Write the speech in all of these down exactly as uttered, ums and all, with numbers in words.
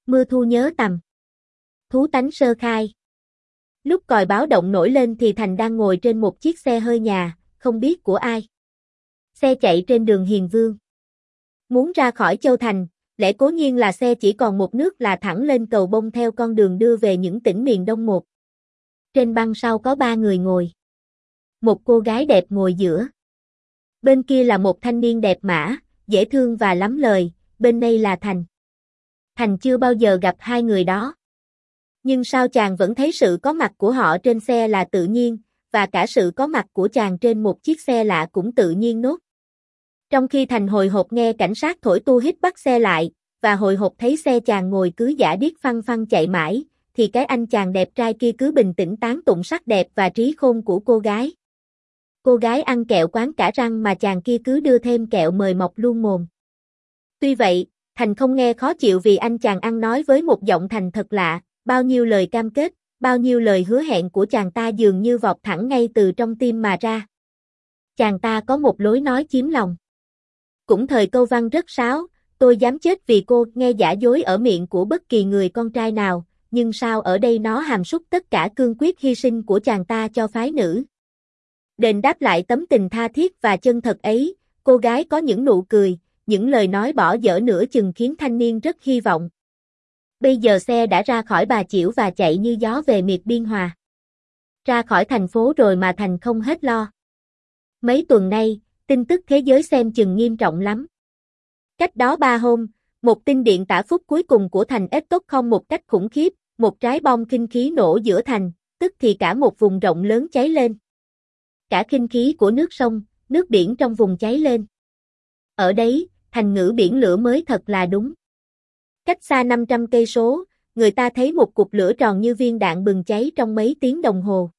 Mưa thu nhớ tầm. Thú tánh sơ khai. Lúc còi báo động nổi lên thì Thành đang ngồi trên một chiếc xe hơi nhà, không biết của ai. Xe chạy trên đường Hiền Vương. Muốn ra khỏi Châu Thành, lẽ cố nhiên là xe chỉ còn một nước là thẳng lên cầu bông theo con đường đưa về những tỉnh miền Đông một. Trên băng sau có ba người ngồi. Một cô gái đẹp ngồi giữa. Bên kia là một thanh niên đẹp mã, dễ thương và lắm lời, bên đây là Thành. Thành chưa bao giờ gặp hai người đó. Nhưng sao chàng vẫn thấy sự có mặt của họ trên xe là tự nhiên, và cả sự có mặt của chàng trên một chiếc xe lạ cũng tự nhiên nốt. Trong khi Thành hồi hộp nghe cảnh sát thổi tu hít bắt xe lại, và hồi hộp thấy xe chàng ngồi cứ giả điếc phăng phăng chạy mãi, thì cái anh chàng đẹp trai kia cứ bình tĩnh tán tụng sắc đẹp và trí khôn của cô gái. Cô gái ăn kẹo quán cả răng mà chàng kia cứ đưa thêm kẹo mời mọc luôn mồm. Tuy vậy, Thành không nghe khó chịu vì anh chàng ăn nói với một giọng thành thật lạ, bao nhiêu lời cam kết, bao nhiêu lời hứa hẹn của chàng ta dường như vọt thẳng ngay từ trong tim mà ra. Chàng ta có một lối nói chiếm lòng. Cũng thời câu văn rất sáo, tôi dám chết vì cô, nghe giả dối ở miệng của bất kỳ người con trai nào, nhưng sao ở đây nó hàm súc tất cả cương quyết hy sinh của chàng ta cho phái nữ. Đền đáp lại tấm tình tha thiết và chân thật ấy, cô gái có những nụ cười, những lời nói bỏ dở nửa chừng khiến thanh niên rất hy vọng. Bây giờ xe đã ra khỏi Bà Chiểu và chạy như gió về miệt Biên Hòa. Ra khỏi thành phố rồi mà Thành không hết lo. Mấy tuần nay, tin tức thế giới xem chừng nghiêm trọng lắm. Cách đó ba hôm, một tin điện tả phúc cuối cùng của thành Etoc không một cách khủng khiếp, một trái bom kinh khí nổ giữa thành, tức thì cả một vùng rộng lớn cháy lên. Cả kinh khí của nước sông, nước biển trong vùng cháy lên. Ở đấy, thành ngữ biển lửa mới thật là đúng. Cách xa năm trăm cây số, người ta thấy một cục lửa tròn như viên đạn bừng cháy trong mấy tiếng đồng hồ.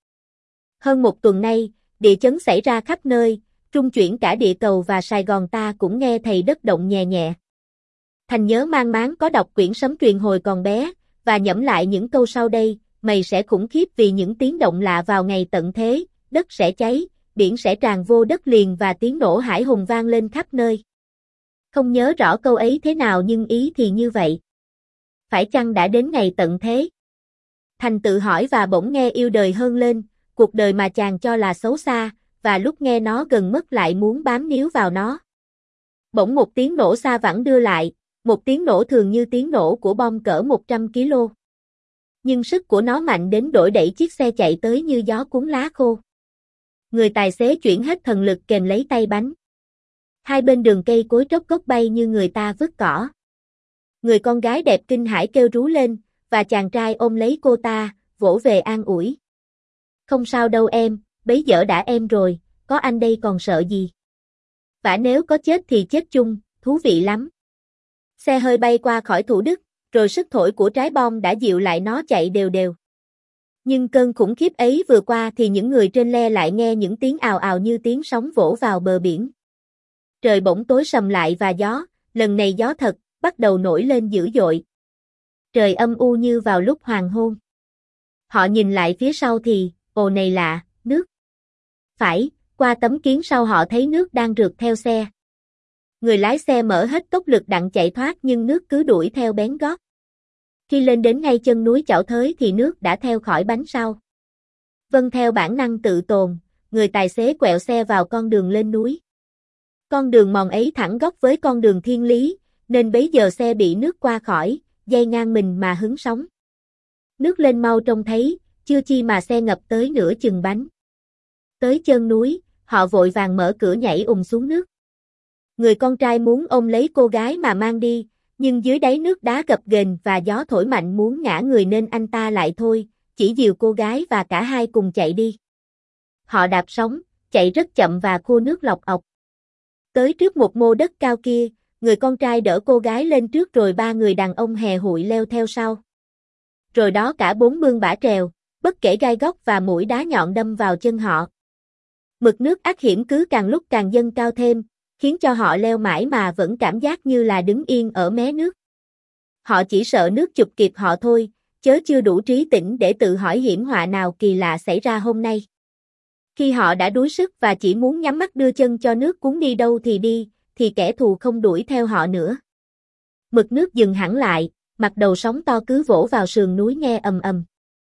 Hơn một tuần nay, địa chấn xảy ra khắp nơi, rung chuyển cả địa cầu và Sài Gòn ta cũng nghe thầy đất động nhẹ nhẹ. Thành nhớ mang máng có đọc quyển sấm truyền hồi còn bé, và nhẩm lại những câu sau đây, mày sẽ khủng khiếp vì những tiếng động lạ vào ngày tận thế, đất sẽ cháy, biển sẽ tràn vô đất liền và tiếng nổ hải hùng vang lên khắp nơi. Không nhớ rõ câu ấy thế nào nhưng ý thì như vậy. Phải chăng đã đến ngày tận thế? Thành tự hỏi và bỗng nghe yêu đời hơn lên, cuộc đời mà chàng cho là xấu xa, và lúc nghe nó gần mất lại muốn bám níu vào nó. Bỗng một tiếng nổ xa vẳng đưa lại, một tiếng nổ thường như tiếng nổ của bom cỡ một trăm ki lô. Nhưng sức của nó mạnh đến đổi đẩy chiếc xe chạy tới như gió cuốn lá khô. Người tài xế chuyển hết thần lực kềm lấy tay bánh. Hai bên đường cây cối trốc gốc bay như người ta vứt cỏ. Người con gái đẹp kinh hãi kêu rú lên, và chàng trai ôm lấy cô ta, vỗ về an ủi. Không sao đâu em, bấy giờ đã em rồi, có anh đây còn sợ gì. Vả nếu có chết thì chết chung, thú vị lắm. Xe hơi bay qua khỏi Thủ Đức, rồi sức thổi của trái bom đã dịu lại nó chạy đều đều. Nhưng cơn khủng khiếp ấy vừa qua thì những người trên le lại nghe những tiếng ào ào như tiếng sóng vỗ vào bờ biển. Trời bỗng tối sầm lại và gió, lần này gió thật, bắt đầu nổi lên dữ dội. Trời âm u như vào lúc hoàng hôn. Họ nhìn lại phía sau thì, ồ này lạ, nước. Phải, qua tấm kiến sau họ thấy nước đang rượt theo xe. Người lái xe mở hết tốc lực đặng chạy thoát nhưng nước cứ đuổi theo bén gót. Khi lên đến ngay chân núi Chảo Thới thì nước đã theo khỏi bánh sau. Vâng theo bản năng tự tồn, người tài xế quẹo xe vào con đường lên núi. Con đường mòn ấy thẳng góc với con đường thiên lý, nên bấy giờ xe bị nước qua khỏi, dây ngang mình mà hứng sóng. Nước lên mau trông thấy, chưa chi mà xe ngập tới nửa chừng bánh. Tới chân núi, họ vội vàng mở cửa nhảy ùm xuống nước. Người con trai muốn ôm lấy cô gái mà mang đi, nhưng dưới đáy nước đá gập ghềnh và gió thổi mạnh muốn ngã người nên anh ta lại thôi, chỉ dìu cô gái và cả hai cùng chạy đi. Họ đạp sóng, chạy rất chậm và khô nước lọc ọc. Tới trước một mô đất cao kia, người con trai đỡ cô gái lên trước rồi ba người đàn ông hè hụi leo theo sau. Rồi đó cả bốn bươn bả trèo, bất kể gai góc và mũi đá nhọn đâm vào chân họ. Mực nước ác hiểm cứ càng lúc càng dâng cao thêm, khiến cho họ leo mãi mà vẫn cảm giác như là đứng yên ở mé nước. Họ chỉ sợ nước chụp kịp họ thôi, chớ chưa đủ trí tỉnh để tự hỏi hiểm họa nào kỳ lạ xảy ra hôm nay. Khi họ đã đuối sức và chỉ muốn nhắm mắt đưa chân cho nước cuốn đi đâu thì đi, thì kẻ thù không đuổi theo họ nữa. Mực nước dừng hẳn lại, mặt đầu sóng to cứ vỗ vào sườn núi nghe ầm ầm.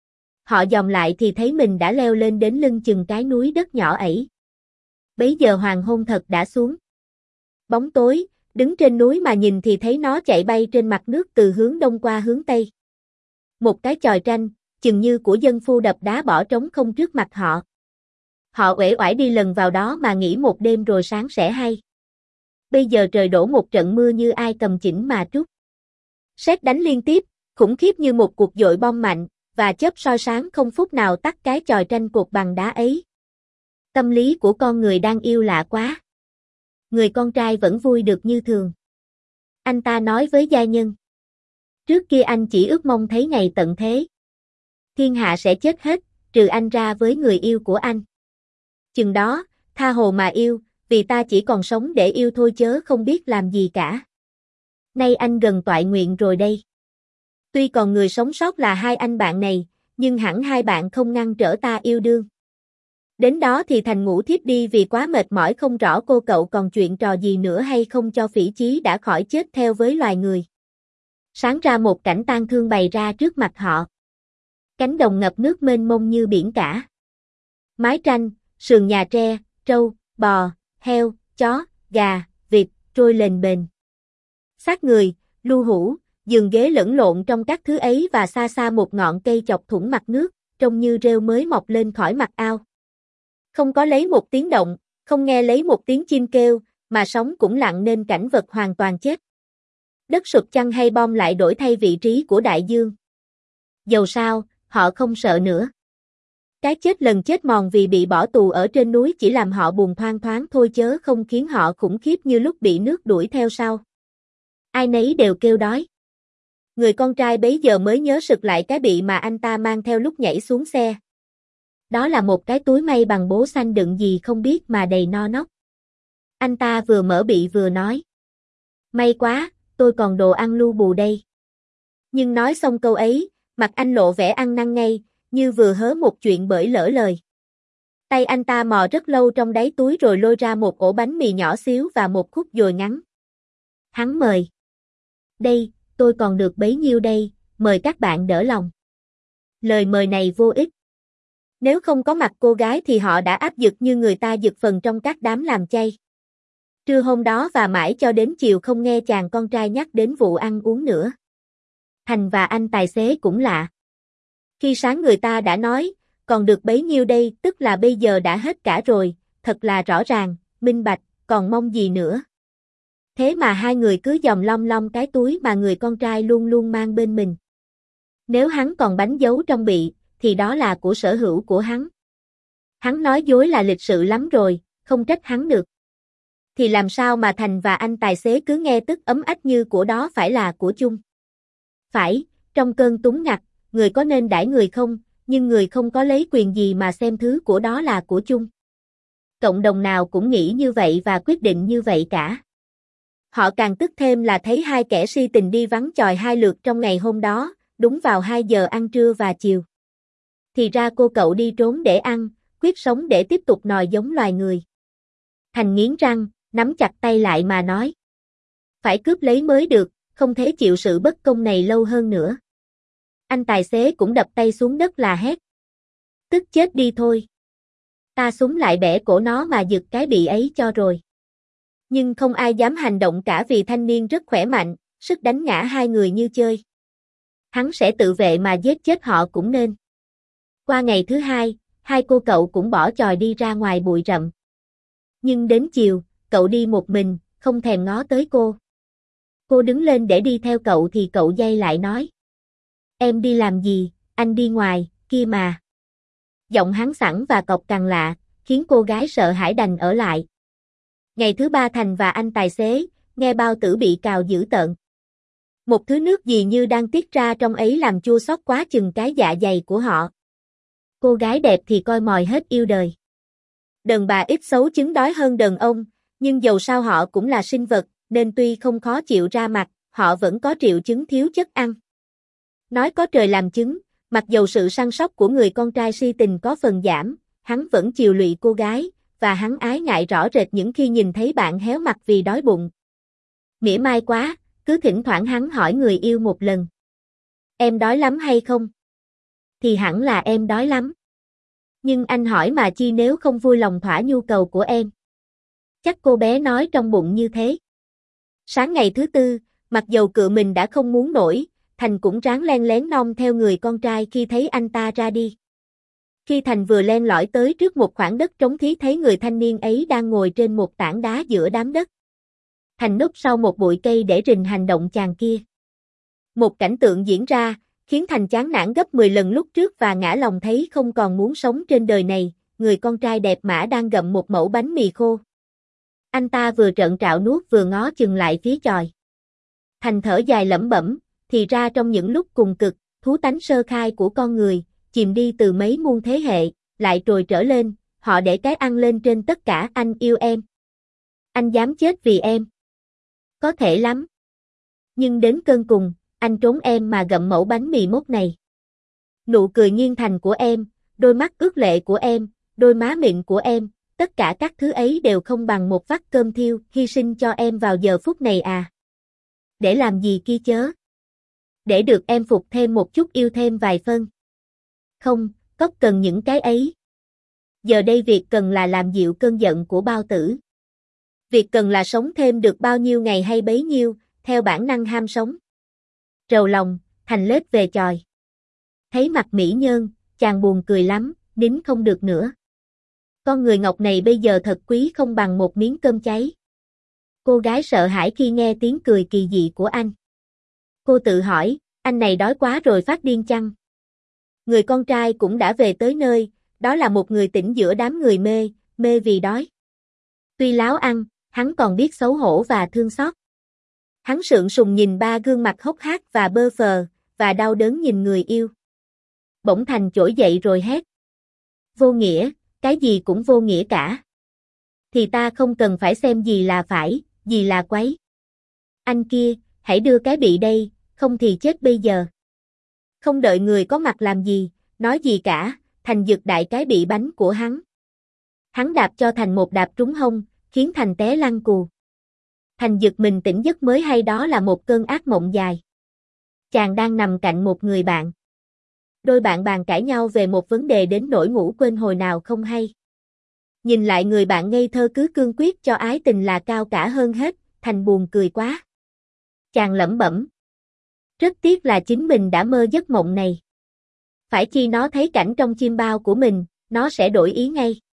Họ dòm lại thì thấy mình đã leo lên đến lưng chừng cái núi đất nhỏ ấy. Bấy giờ hoàng hôn thật đã xuống. Bóng tối, đứng trên núi mà nhìn thì thấy nó chạy bay trên mặt nước từ hướng đông qua hướng tây. Một cái chòi tranh, chừng như của dân phu đập đá bỏ trống không trước mặt họ. Họ uể oải đi lần vào đó mà nghỉ một đêm rồi sáng sẽ hay. Bây giờ trời đổ một trận mưa như ai cầm chỉnh mà trút. Sét đánh liên tiếp, khủng khiếp như một cuộc dội bom mạnh, và chớp soi sáng không phút nào tắt cái chòi tranh cột bằng đá ấy. Tâm lý của con người đang yêu lạ quá. Người con trai vẫn vui được như thường. Anh ta nói với gia nhân. Trước kia anh chỉ ước mong thấy ngày tận thế. Thiên hạ sẽ chết hết, trừ anh ra với người yêu của anh. Chừng đó, tha hồ mà yêu, vì ta chỉ còn sống để yêu thôi chớ không biết làm gì cả. Nay anh gần toại nguyện rồi đây. Tuy còn người sống sót là hai anh bạn này, nhưng hẳn hai bạn không ngăn trở ta yêu đương. Đến đó thì thành ngủ thiếp đi vì quá mệt mỏi không rõ cô cậu còn chuyện trò gì nữa hay không cho Phỉ Chí đã khỏi chết theo với loài người. Sáng ra một cảnh tang thương bày ra trước mặt họ. Cánh đồng ngập nước mênh mông như biển cả. Mái tranh, sườn nhà tre, trâu, bò, heo, chó, gà, vịt, trôi lềnh bềnh. Xác người, lu hũ, giường ghế lẫn lộn trong các thứ ấy và xa xa một ngọn cây chọc thủng mặt nước, trông như rêu mới mọc lên khỏi mặt ao. Không có lấy một tiếng động, không nghe lấy một tiếng chim kêu, mà sóng cũng lặng nên cảnh vật hoàn toàn chết. Đất sụp chăng hay bom lại đổi thay vị trí của đại dương. Dầu sao, họ không sợ nữa. Cái chết lần chết mòn vì bị bỏ tù ở trên núi chỉ làm họ buồn thoang thoáng thôi chớ không khiến họ khủng khiếp như lúc bị nước đuổi theo sau. Ai nấy đều kêu đói. Người con trai bấy giờ mới nhớ sực lại cái bị mà anh ta mang theo lúc nhảy xuống xe. Đó là một cái túi may bằng bố xanh đựng gì không biết mà đầy no nóc. Anh ta vừa mở bị vừa nói. May quá, tôi còn đồ ăn lu bù đây. Nhưng nói xong câu ấy, mặt anh lộ vẻ ăn năn ngay, như vừa hớ một chuyện bởi lỡ lời. Tay anh ta mò rất lâu trong đáy túi rồi lôi ra một ổ bánh mì nhỏ xíu và một khúc dồi ngắn. Hắn mời. Đây, tôi còn được bấy nhiêu đây, mời các bạn đỡ lòng. Lời mời này vô ích. Nếu không có mặt cô gái thì họ đã áp dực như người ta dực phần trong các đám làm chay. Trưa hôm đó và mãi cho đến chiều không nghe chàng con trai nhắc đến vụ ăn uống nữa. Thành và anh tài xế cũng lạ. Khi sáng người ta đã nói, còn được bấy nhiêu đây, tức là bây giờ đã hết cả rồi, thật là rõ ràng, minh bạch, còn mong gì nữa. Thế mà hai người cứ dòm lom lom cái túi mà người con trai luôn luôn mang bên mình. Nếu hắn còn bánh giấu trong bị, thì đó là của sở hữu của hắn. Hắn nói dối là lịch sự lắm rồi, không trách hắn được. Thì làm sao mà Thành và anh tài xế cứ nghe tức ấm ách như của đó phải là của chung. Phải, trong cơn túng ngặt, người có nên đãi người không, nhưng người không có lấy quyền gì mà xem thứ của đó là của chung. Cộng đồng nào cũng nghĩ như vậy và quyết định như vậy cả. Họ càng tức thêm là thấy hai kẻ si tình đi vắng chòi hai lượt trong ngày hôm đó, đúng vào hai giờ ăn trưa và chiều. Thì ra cô cậu đi trốn để ăn, quyết sống để tiếp tục nòi giống loài người. Thành nghiến răng, nắm chặt tay lại mà nói. Phải cướp lấy mới được, không thể chịu sự bất công này lâu hơn nữa. Anh tài xế cũng đập tay xuống đất là hét. Tức chết đi thôi. Ta súng lại bẻ cổ nó mà giật cái bị ấy cho rồi. Nhưng không ai dám hành động cả vì thanh niên rất khỏe mạnh, sức đánh ngã hai người như chơi. Hắn sẽ tự vệ mà giết chết họ cũng nên. Qua ngày thứ hai, hai cô cậu cũng bỏ chòi đi ra ngoài bụi rậm. Nhưng đến chiều, cậu đi một mình, không thèm ngó tới cô. Cô đứng lên để đi theo cậu thì cậu giây lại nói. Em đi làm gì, anh đi ngoài, kia mà. Giọng hắn sẵn và cộc cằn lạ, khiến cô gái sợ hãi đành ở lại. Ngày thứ ba Thành và anh tài xế, nghe bao tử bị cào dữ tợn. Một thứ nước gì như đang tiết ra trong ấy làm chua xót quá chừng cái dạ dày của họ. Cô gái đẹp thì coi mòi hết yêu đời. Đàn bà ít xấu chứng đói hơn đàn ông, nhưng dầu sao họ cũng là sinh vật, nên tuy không khó chịu ra mặt, họ vẫn có triệu chứng thiếu chất ăn. Nói có trời làm chứng, mặc dầu sự săn sóc của người con trai si tình có phần giảm, hắn vẫn chiều lụy cô gái, và hắn ái ngại rõ rệt những khi nhìn thấy bạn héo mặt vì đói bụng. Mỉa mai quá, cứ thỉnh thoảng hắn hỏi người yêu một lần. Em đói lắm hay không? Thì hẳn là em đói lắm. Nhưng anh hỏi mà chi nếu không vui lòng thỏa nhu cầu của em. Chắc cô bé nói trong bụng như thế. Sáng ngày thứ tư, mặc dầu cự mình đã không muốn nổi, Thành cũng ráng len lén nom theo người con trai khi thấy anh ta ra đi. Khi Thành vừa len lỏi tới trước một khoảng đất trống thì thấy người thanh niên ấy đang ngồi trên một tảng đá giữa đám đất. Thành núp sau một bụi cây để rình hành động chàng kia. Một cảnh tượng diễn ra, khiến Thành chán nản gấp mười lần lúc trước và ngã lòng thấy không còn muốn sống trên đời này, người con trai đẹp mã đang gặm một mẩu bánh mì khô. Anh ta vừa trợn trạo nuốt vừa ngó chừng lại phía chòi. Thành thở dài lẩm bẩm, thì ra trong những lúc cùng cực, thú tánh sơ khai của con người, chìm đi từ mấy muôn thế hệ, lại trồi trở lên, họ để cái ăn lên trên tất cả. Anh yêu em. Anh dám chết vì em. Có thể lắm. Nhưng đến cơn cùng, anh trốn em mà gặm mẩu bánh mì mốt này. Nụ cười nghiêng thành của em, đôi mắt ướt lệ của em, đôi má mịn của em, tất cả các thứ ấy đều không bằng một vắt cơm thiêu hy sinh cho em vào giờ phút này à. Để làm gì kia chớ? Để được em phục thêm một chút yêu thêm vài phân. Không, Cốc cần những cái ấy. Giờ đây việc cần là làm dịu cơn giận của bao tử. Việc cần là sống thêm được bao nhiêu ngày hay bấy nhiêu, theo bản năng ham sống. Rầu lòng, Thành lết về chòi. Thấy mặt mỹ nhân, chàng buồn cười lắm, nín không được nữa. Con người ngọc này bây giờ thật quý không bằng một miếng cơm cháy. Cô gái sợ hãi khi nghe tiếng cười kỳ dị của anh. Cô tự hỏi, anh này đói quá rồi phát điên chăng? Người con trai cũng đã về tới nơi, đó là một người tỉnh giữa đám người mê, mê vì đói. Tuy láo ăn, hắn còn biết xấu hổ và thương xót. Hắn sượng sùng nhìn ba gương mặt hốc hác và bơ phờ, và đau đớn nhìn người yêu. Bỗng Thành trỗi dậy rồi hét. Vô nghĩa, cái gì cũng vô nghĩa cả. Thì ta không cần phải xem gì là phải, gì là quấy. Anh kia, hãy đưa cái bị đây, không thì chết bây giờ. Không đợi người có mặt làm gì, nói gì cả, Thành giật đại cái bị bánh của hắn. Hắn đạp cho Thành một đạp trúng hông, khiến Thành té lăn cù. Thành giật mình tỉnh giấc mới hay đó là một cơn ác mộng dài. Chàng đang nằm cạnh một người bạn. Đôi bạn bàn cãi nhau về một vấn đề đến nỗi ngủ quên hồi nào không hay. Nhìn lại người bạn ngây thơ cứ cương quyết cho ái tình là cao cả hơn hết, Thành buồn cười quá. Chàng lẩm bẩm. Rất tiếc là chính mình đã mơ giấc mộng này. Phải chi nó thấy cảnh trong chim bao của mình, nó sẽ đổi ý ngay.